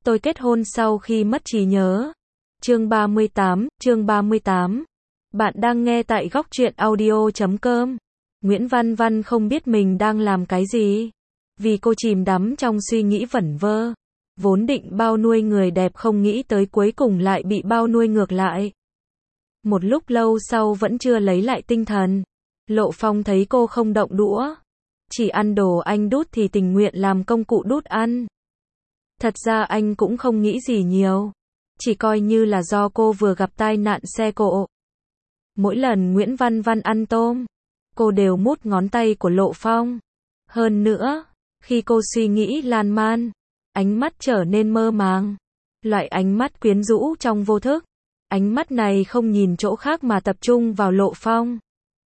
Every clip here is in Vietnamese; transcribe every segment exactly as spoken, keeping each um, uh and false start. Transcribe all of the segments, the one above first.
Tôi kết hôn sau khi mất trí nhớ. Chương ba mươi tám, chương ba mươi tám. Bạn đang nghe tại góc truyện audio chấm com. Nguyễn Văn Văn không biết mình đang làm cái gì. Vì cô chìm đắm trong suy nghĩ vẩn vơ. Vốn định bao nuôi người đẹp không nghĩ tới cuối cùng lại bị bao nuôi ngược lại. Một lúc lâu sau vẫn chưa lấy lại tinh thần. Lộ Phong thấy cô không động đũa. Chỉ ăn đồ anh đút thì tình nguyện làm công cụ đút ăn. Thật ra anh cũng không nghĩ gì nhiều. Chỉ coi như là do cô vừa gặp tai nạn xe cộ. Mỗi lần Nguyễn Văn Văn ăn tôm, cô đều mút ngón tay của Lộ Phong. Hơn nữa, khi cô suy nghĩ lan man, ánh mắt trở nên mơ màng. Loại ánh mắt quyến rũ trong vô thức. Ánh mắt này không nhìn chỗ khác mà tập trung vào Lộ Phong.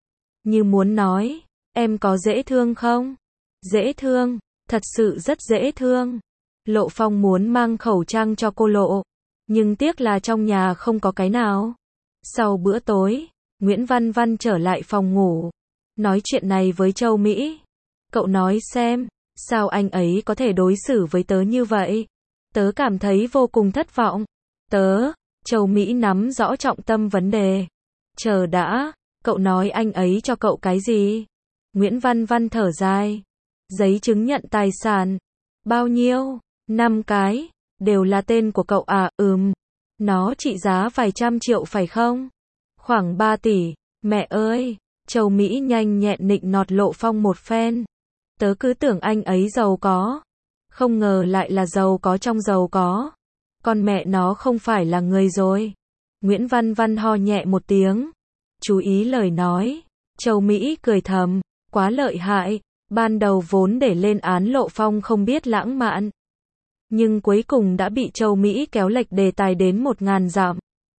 Như muốn nói, em có dễ thương không? Dễ thương, thật sự rất dễ thương. Lộ Phong muốn mang khẩu trang cho cô lộ, nhưng tiếc là trong nhà không có cái nào. Sau bữa tối, Nguyễn Văn Văn trở lại phòng ngủ, nói chuyện này với Châu Mỹ. Cậu nói xem, sao anh ấy có thể đối xử với tớ như vậy? Tớ cảm thấy vô cùng thất vọng. Tớ, Châu Mỹ nắm rõ trọng tâm vấn đề. Chờ đã, cậu nói anh ấy cho cậu cái gì? Nguyễn Văn Văn thở dài. Giấy chứng nhận tài sản. Bao nhiêu? Năm cái. Đều là tên của cậu à? Ừm. Nó trị giá vài trăm triệu phải không? Khoảng ba tỷ. Mẹ ơi! Châu Mỹ nhanh nhẹn nịnh nọt Lộ Phong một phen. Tớ cứ tưởng anh ấy giàu có. Không ngờ lại là giàu có trong giàu có. Con mẹ nó không phải là người rồi. Nguyễn Văn Văn ho nhẹ một tiếng. Chú ý lời nói. Châu Mỹ cười thầm. Quá lợi hại. Ban đầu vốn để lên án Lộ Phong không biết lãng mạn. Nhưng cuối cùng đã bị Châu Mỹ kéo lệch đề tài đến một ngàn dặm.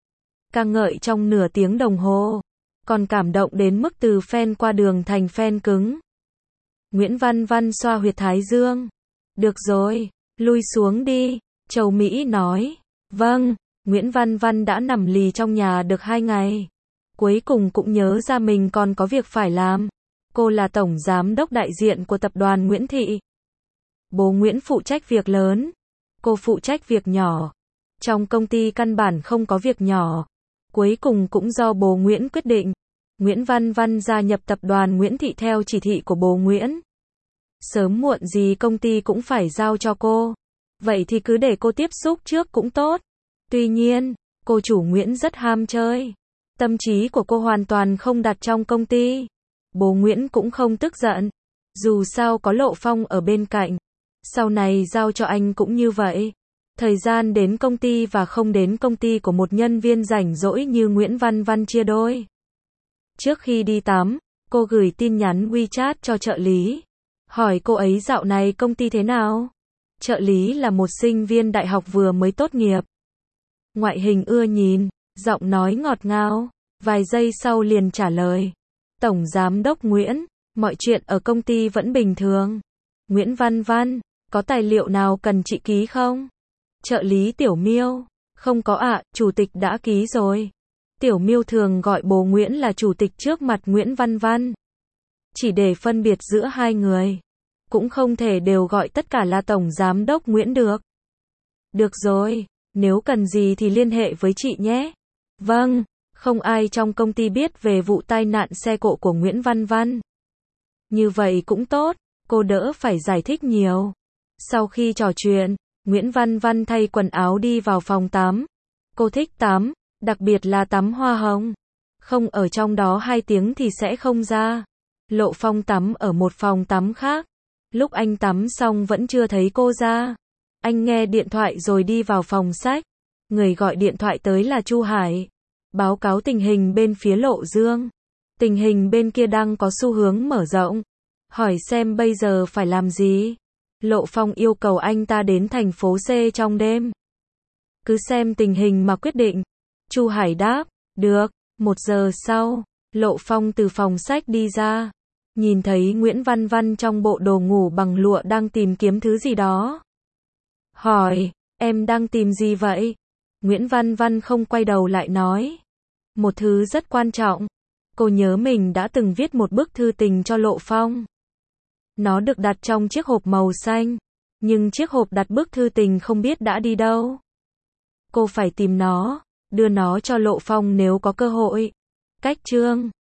Ca ngợi trong nửa tiếng đồng hồ. Còn cảm động đến mức từ fan qua đường thành fan cứng. Nguyễn Văn Văn xoa huyệt thái dương. Được rồi, lui xuống đi. Châu Mỹ nói. Vâng, Nguyễn Văn Văn đã nằm lì trong nhà được hai ngày. Cuối cùng cũng nhớ ra mình còn có việc phải làm. Cô là tổng giám đốc đại diện của tập đoàn Nguyễn Thị. Bố Nguyễn phụ trách việc lớn. Cô phụ trách việc nhỏ. Trong công ty căn bản không có việc nhỏ. Cuối cùng cũng do bố Nguyễn quyết định. Nguyễn Văn Văn gia nhập tập đoàn Nguyễn Thị theo chỉ thị của bố Nguyễn. Sớm muộn gì công ty cũng phải giao cho cô. Vậy thì cứ để cô tiếp xúc trước cũng tốt. Tuy nhiên, cô chủ Nguyễn rất ham chơi. Tâm trí của cô hoàn toàn không đặt trong công ty. Bố Nguyễn cũng không tức giận. Dù sao có Lộ Phong ở bên cạnh. Sau này giao cho anh cũng như vậy. Thời gian đến công ty và không đến công ty của một nhân viên rảnh rỗi như Nguyễn Văn Văn chia đôi. Trước khi đi tắm, cô gửi tin nhắn WeChat cho trợ lý. Hỏi cô ấy dạo này công ty thế nào? Trợ lý là một sinh viên đại học vừa mới tốt nghiệp. Ngoại hình ưa nhìn, giọng nói ngọt ngào. Vài giây sau liền trả lời. Tổng giám đốc Nguyễn, mọi chuyện ở công ty vẫn bình thường. Nguyễn Văn Văn, có tài liệu nào cần chị ký không? Trợ lý Tiểu Miêu, không có ạ, chủ tịch đã ký rồi. Tiểu Miêu thường gọi bố Nguyễn là chủ tịch trước mặt Nguyễn Văn Văn. Chỉ để phân biệt giữa hai người. Cũng không thể đều gọi tất cả là tổng giám đốc Nguyễn được. Được rồi, nếu cần gì thì liên hệ với chị nhé. Vâng, không ai trong công ty biết về vụ tai nạn xe cộ của Nguyễn Văn Văn. Như vậy cũng tốt, cô đỡ phải giải thích nhiều. Sau khi trò chuyện, Nguyễn Văn Văn thay quần áo đi vào phòng tắm. Cô thích tắm, đặc biệt là tắm hoa hồng. Không ở trong đó hai tiếng thì sẽ không ra. Lộ Phong tắm ở một phòng tắm khác. Lúc anh tắm xong vẫn chưa thấy cô ra. Anh nghe điện thoại rồi đi vào phòng sách. Người gọi điện thoại tới là Chu Hải. Báo cáo tình hình bên phía Lộ Dương. Tình hình bên kia đang có xu hướng mở rộng. Hỏi xem bây giờ phải làm gì. Lộ Phong yêu cầu anh ta đến thành phố C trong đêm. Cứ xem tình hình mà quyết định. Chu Hải đáp, được. Một giờ sau, Lộ Phong từ phòng sách đi ra. Nhìn thấy Nguyễn Văn Văn trong bộ đồ ngủ bằng lụa đang tìm kiếm thứ gì đó. Hỏi, em đang tìm gì vậy? Nguyễn Văn Văn không quay đầu lại nói. Một thứ rất quan trọng. Cô nhớ mình đã từng viết một bức thư tình cho Lộ Phong. Nó được đặt trong chiếc hộp màu xanh. Nhưng chiếc hộp đặt bức thư tình không biết đã đi đâu. Cô phải tìm nó, đưa nó cho Lộ Phong nếu có cơ hội. Cách chương